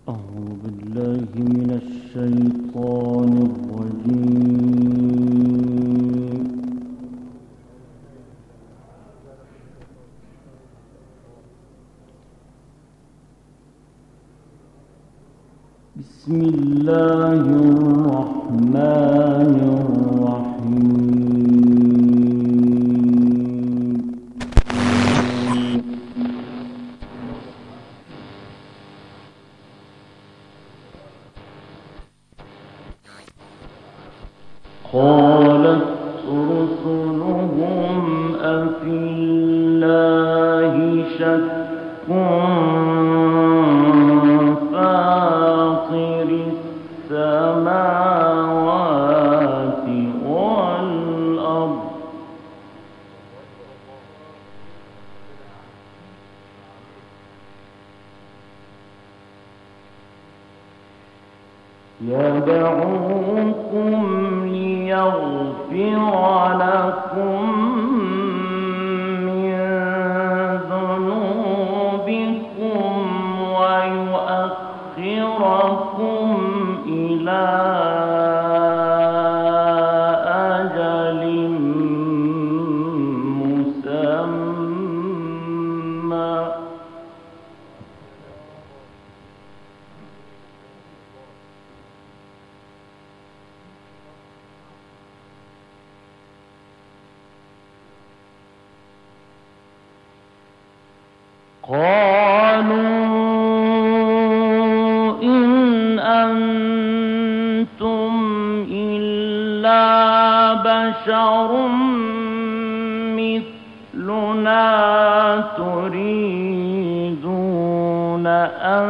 أعوذ بالله من الشيطان الرجيم. بسم الله الرحمن الرحيم. قالت رسلهم أفي الله شك فاطر السماوات والأرض يدعوكم ليغفر لكم من ذنوبكم ويؤخركم إلى أجل مسمى قالوا إن أنتم إلا بشر مثلنا تريدون أن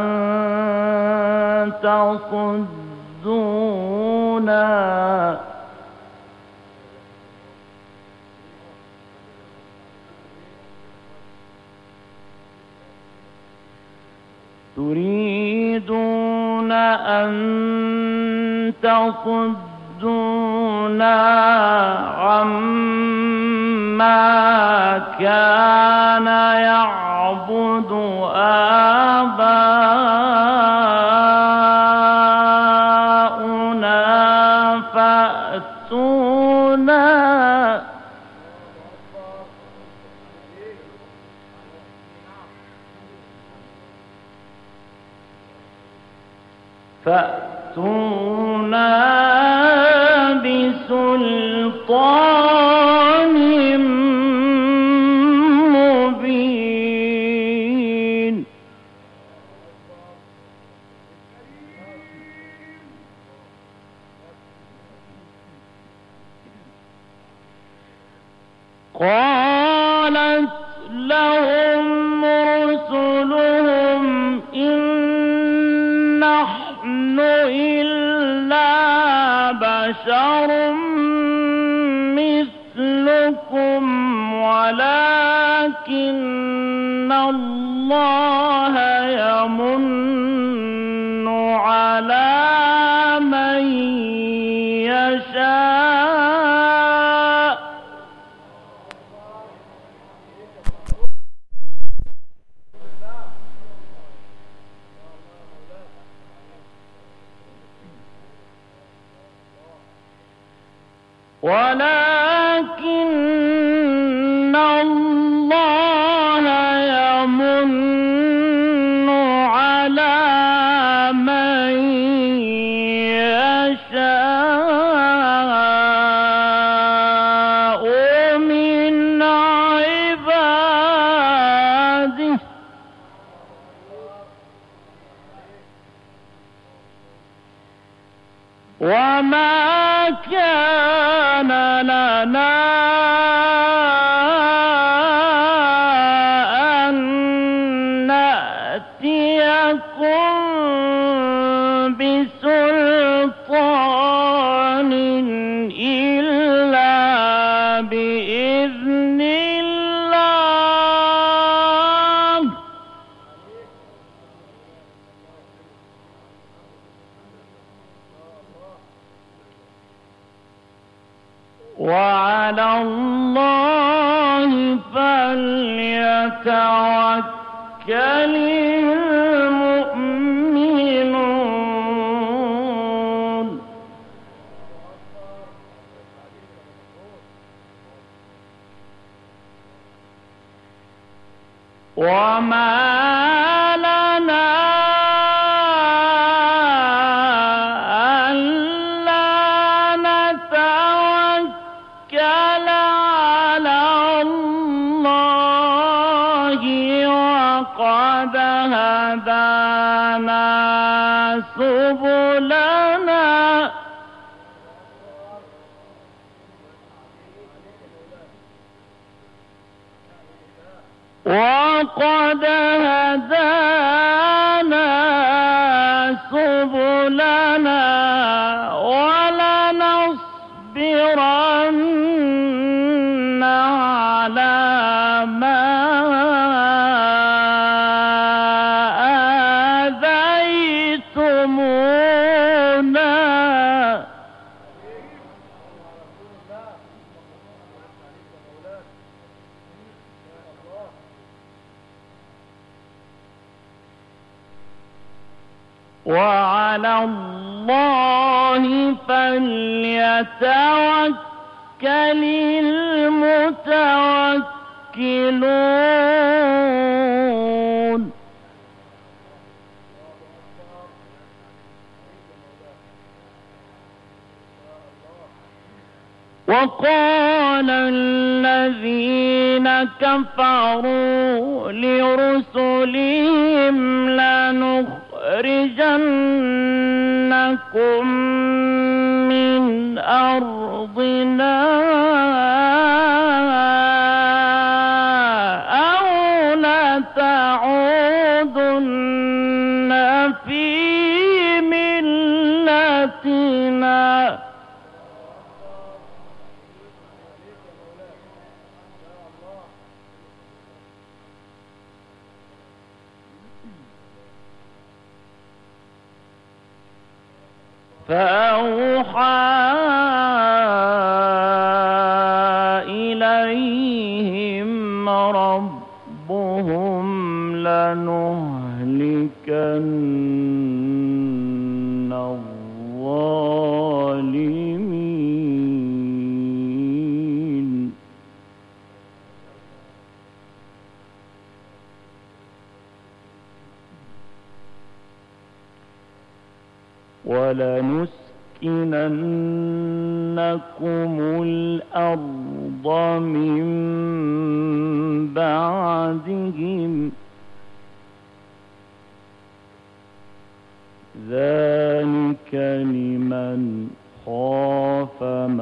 تصدونا عما كان يعبد آباؤنا فأتونا بسلطان مبين قالت لهم رسلهم إن نحن إلا بشر مثلكم ولكن الله يمن على من يشاء ولكن الله يمن على من يشاء من عباده وما كان لنا أن نأتيكم بسلطان إلا بإذن الله وعلى الله فليتوكل المؤمنون وقد هدانا سبلنا ولنصبرن على ما آذيتمونا وعلى الله فليتوكل المتوكلون وقال الذين كفروا لرسلهم لنخرجنكم من أرضنا أو لتعودن في ملتنا فأوحى إليهم ربهم لنهلكن الظالمين ولنسكننكم الأرض من بعدهم ذلك لمن خاف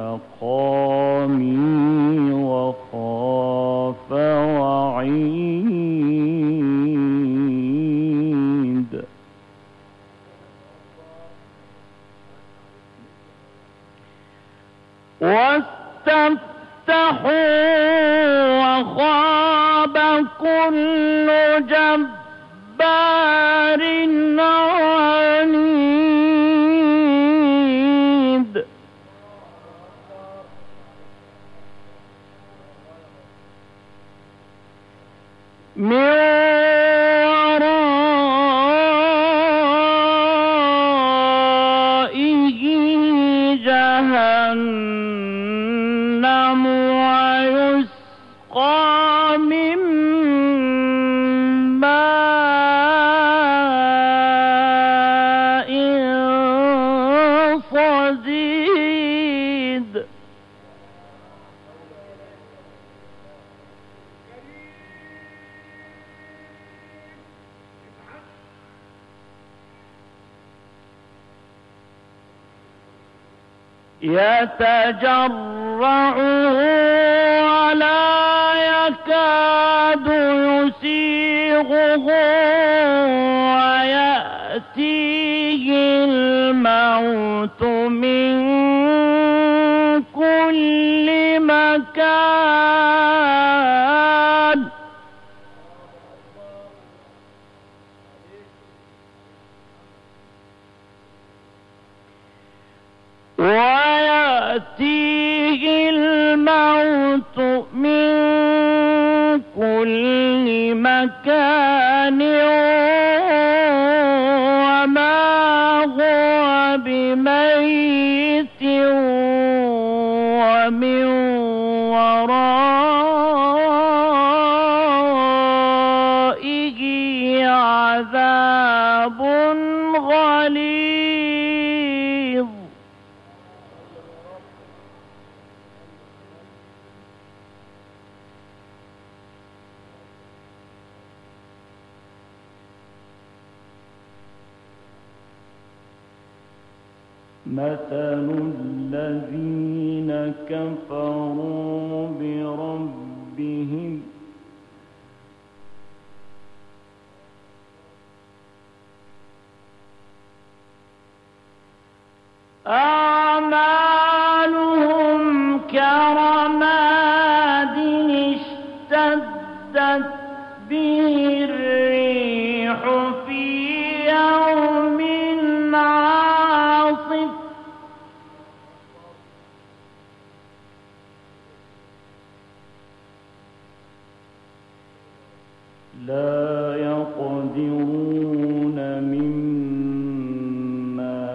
مقامي وخاف وعيد واستفتحوا وخاب كل جبار عنيد من ورائه جهنم ويسقى من ماء صديد يتجرعه ولا يكاد يسيغه ويأتيه الموت من كل مكان ويأتيه الموت من كل مكان وما هو بميت ومن ورائه عذاب غليظ مثل الذين كفروا بربهم أعمالهم كرماد اشتدت به الريح في يوم عاصف لا يقدرون مما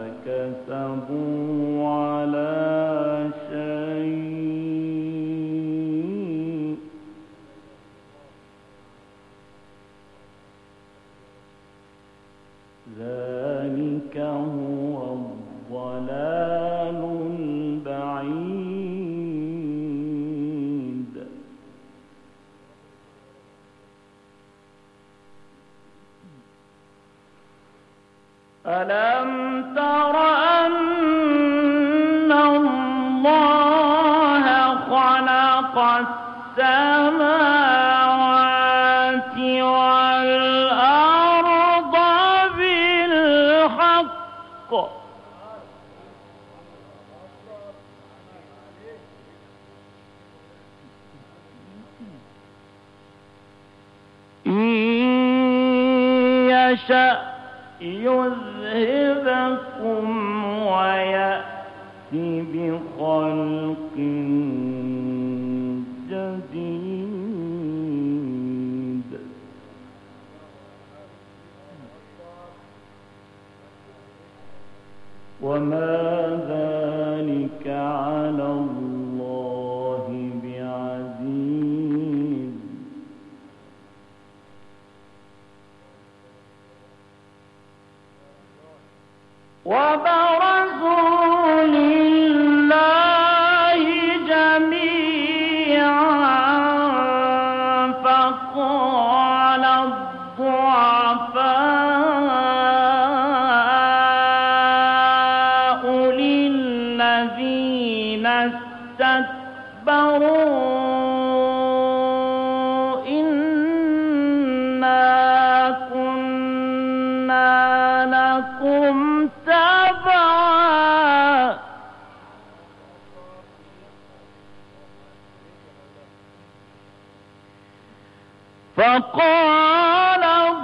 كسبوا على شيء ذلك هو الضلال البعيد ألم تر أن الله خلق السماوات والأرض بالحق إن يشأ يذهبكم ويأتي بخلق جديد وما ذلك على الله بعزيز وبرزوا لله جميعا فقال الضعفاء للذين استكبروا إنا كنا لكم تبعا فقال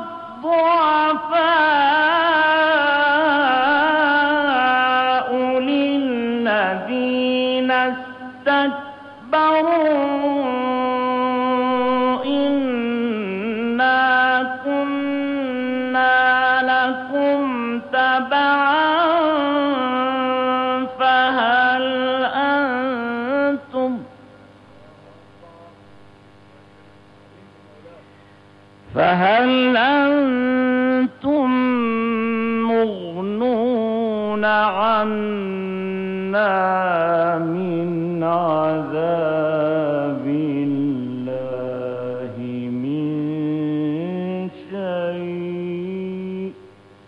الضعفاء للذين استكبروا إنا كنا لكم تبعا فهل أنتم مغنون عنا من عذاب الله من شيء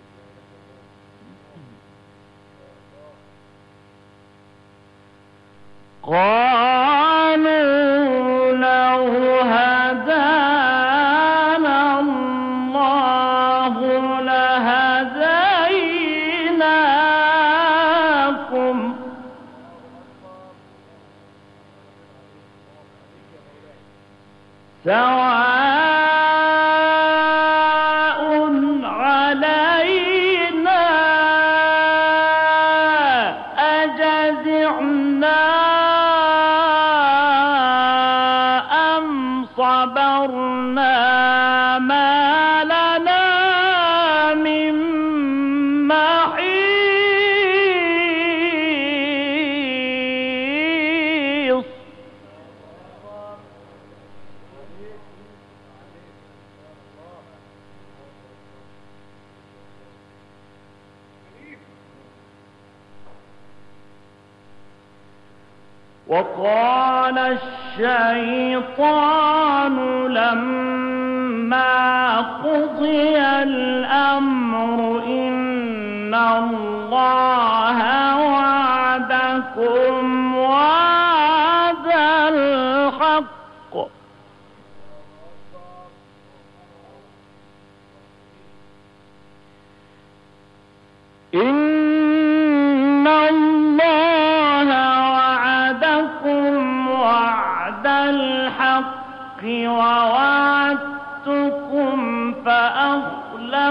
قالوا لو هدانا الله لهديناكم سواء علينا أجزعنا أم صبرنا ما لنا من محيص وقال الشيطان لما قضي الأمر إن الله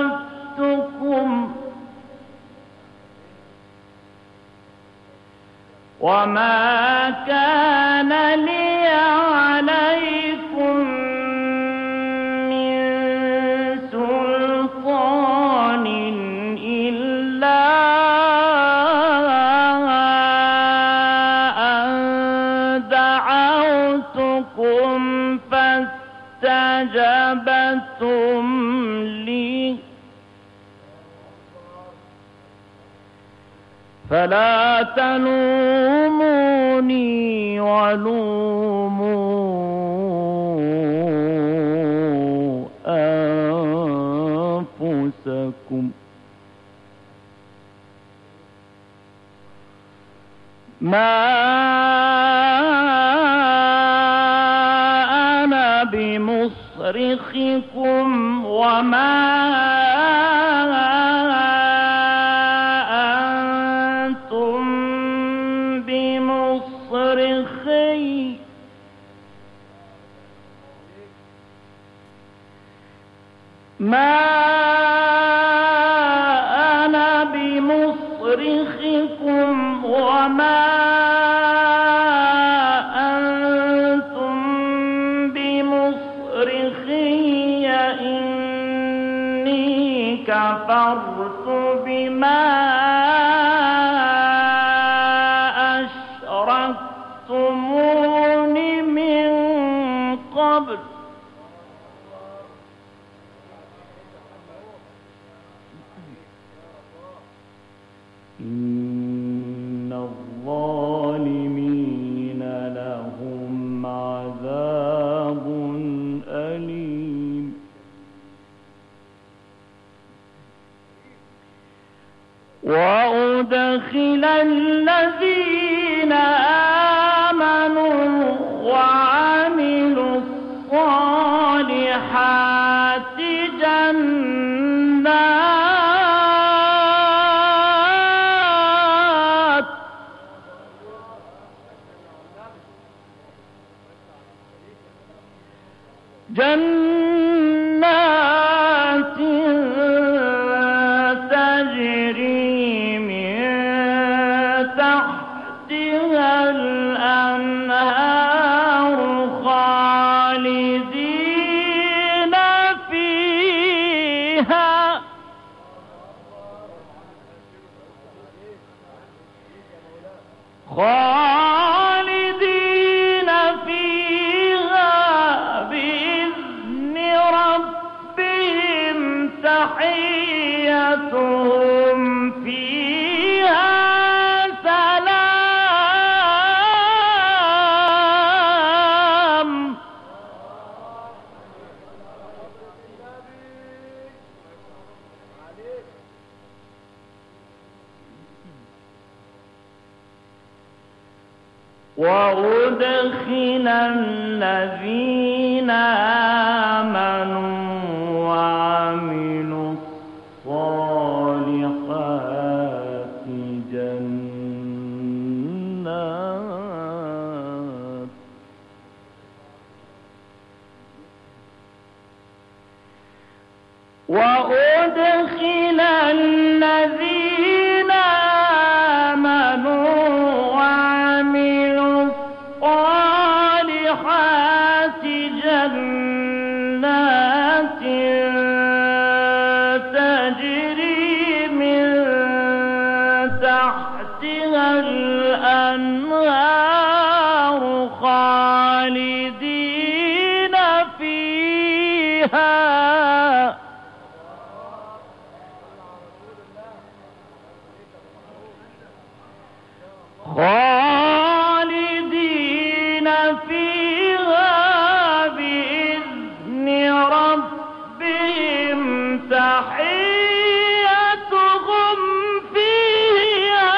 كذبتكم وما كان لي عليكم من سلطان إلا أن دعوتكم فاستجبتم لي فلا تلوموني ولوموا أنفسكم ما أنا بمصرخكم وما أنا بمصرخكم وما أنتم بمصرخي إني كفرت بما أشركتمون من قبل إن الظالمين لهم عذاب أليم وأدخل الذين آمنوا وعملوا الصالحات جنات تجري من تحتها الأنهار خالدين فيها تحيتهم فيها سلام وأدخل الذين آمنوا وعملوا الصالحات جنات وأدخل الذين آمنوا وعملوا الصالحات جنات تجري من تحتها الأنهار خالدين فيها بإذن ربهم تحيتهم فيها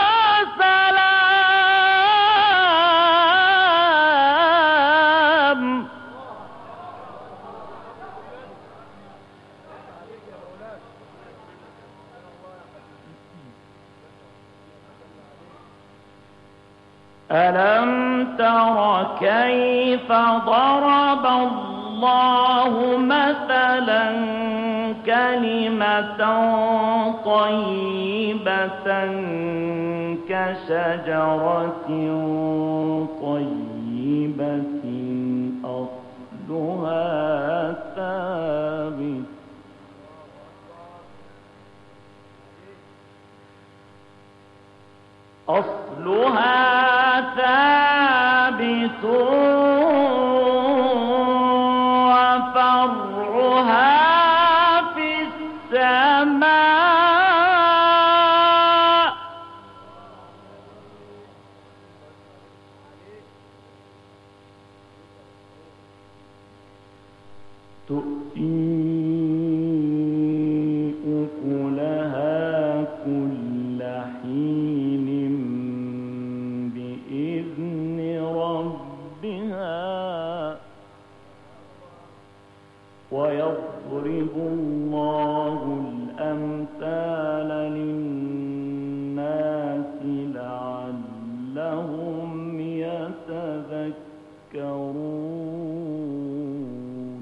سلام ألم تر كيف ضرب الله مثلا كلمة طيبة كشجرة طيبة أصلها ثابت وفرعها في السماء تؤتي أكلها كل حين بإذن ربها ويضرب الله الأمثال للناس لعلهم يتذكرون.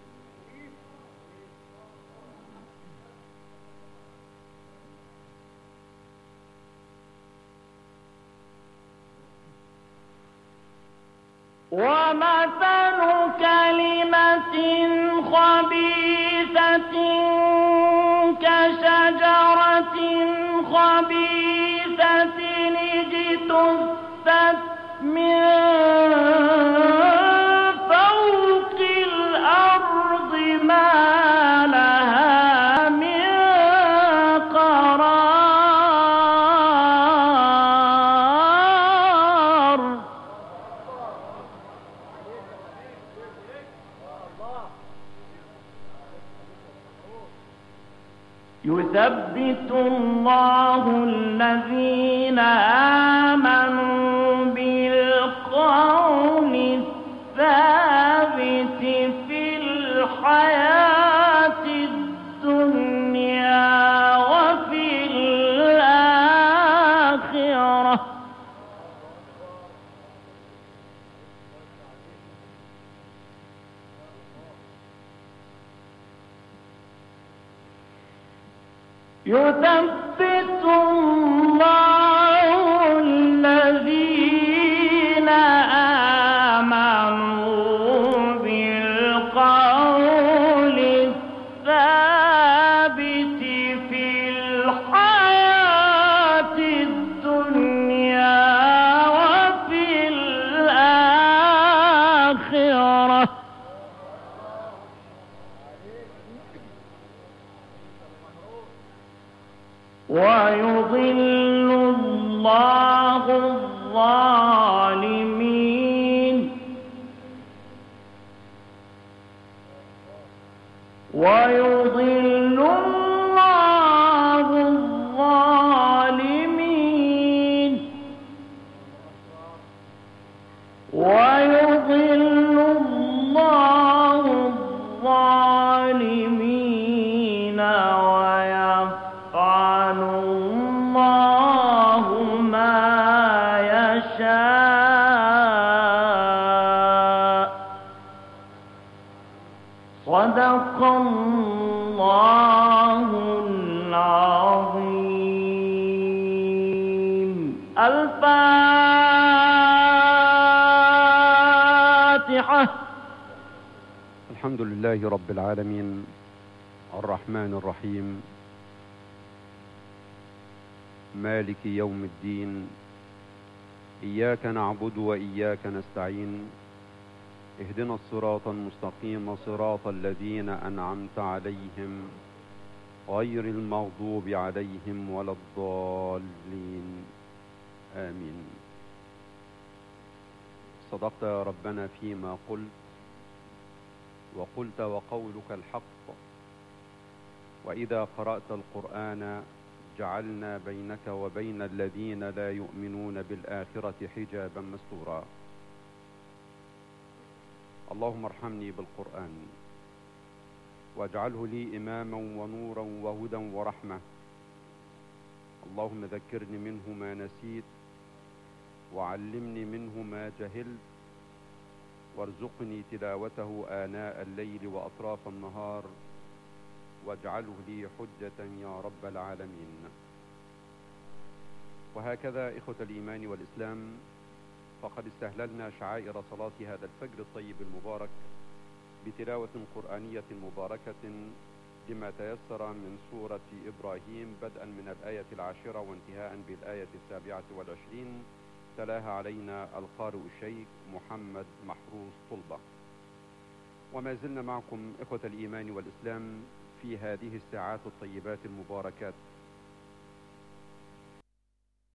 ومثل كلمة خبيثة كشجرة خبيثة اجتثت من فوق الأرض ما لها من قرار. يثبت الله الذين آمنوا بالقول الثابت في الحياة الدنيا وفي الآخرة يثبت الله الذين آمنوا بالقول الثابت في الحياة الدنيا وفي الآخرة ويضل الله الظالمين ويضل الله الظالمين ويضل الله الظالمين ويفعل الله ما يشاء. صدق الله العظيم. الفاتحة. الحمد لله رب العالمين الرحمن الرحيم مالك يوم الدين. إياك نعبد وإياك نستعين. اهدنا الصراط المستقيم صراط الذين أنعمت عليهم غير المغضوب عليهم ولا الضالين. آمين. صدقت يا ربنا فيما قلت وقلت وقولك الحق. وإذا قرأت القرآن جعلنا بينك وبين الذين لا يؤمنون بالآخرة حجابا مستورا. اللهم ارحمني بالقرآن واجعله لي إماما ونورا وهدى ورحمة. اللهم ذكرني منه ما نسيت وعلمني منه ما جهلت وارزقني تلاوته آناء الليل وأطراف النهار واجعله لي حجة يا رب العالمين. وهكذا إخوة الإيمان والإسلام، فقد استهللنا شعائر صلاة هذا الفجر الطيب المبارك بتلاوة قرآنية مباركة لما تيسر من سورة إبراهيم، بدءا من الآية 10 وانتهاء بالآية 27. تلاها علينا القارئ الشيخ محمد محروس طلبة. وما زلنا معكم إخوة الإيمان والإسلام في هذه الساعات الطيبات المباركات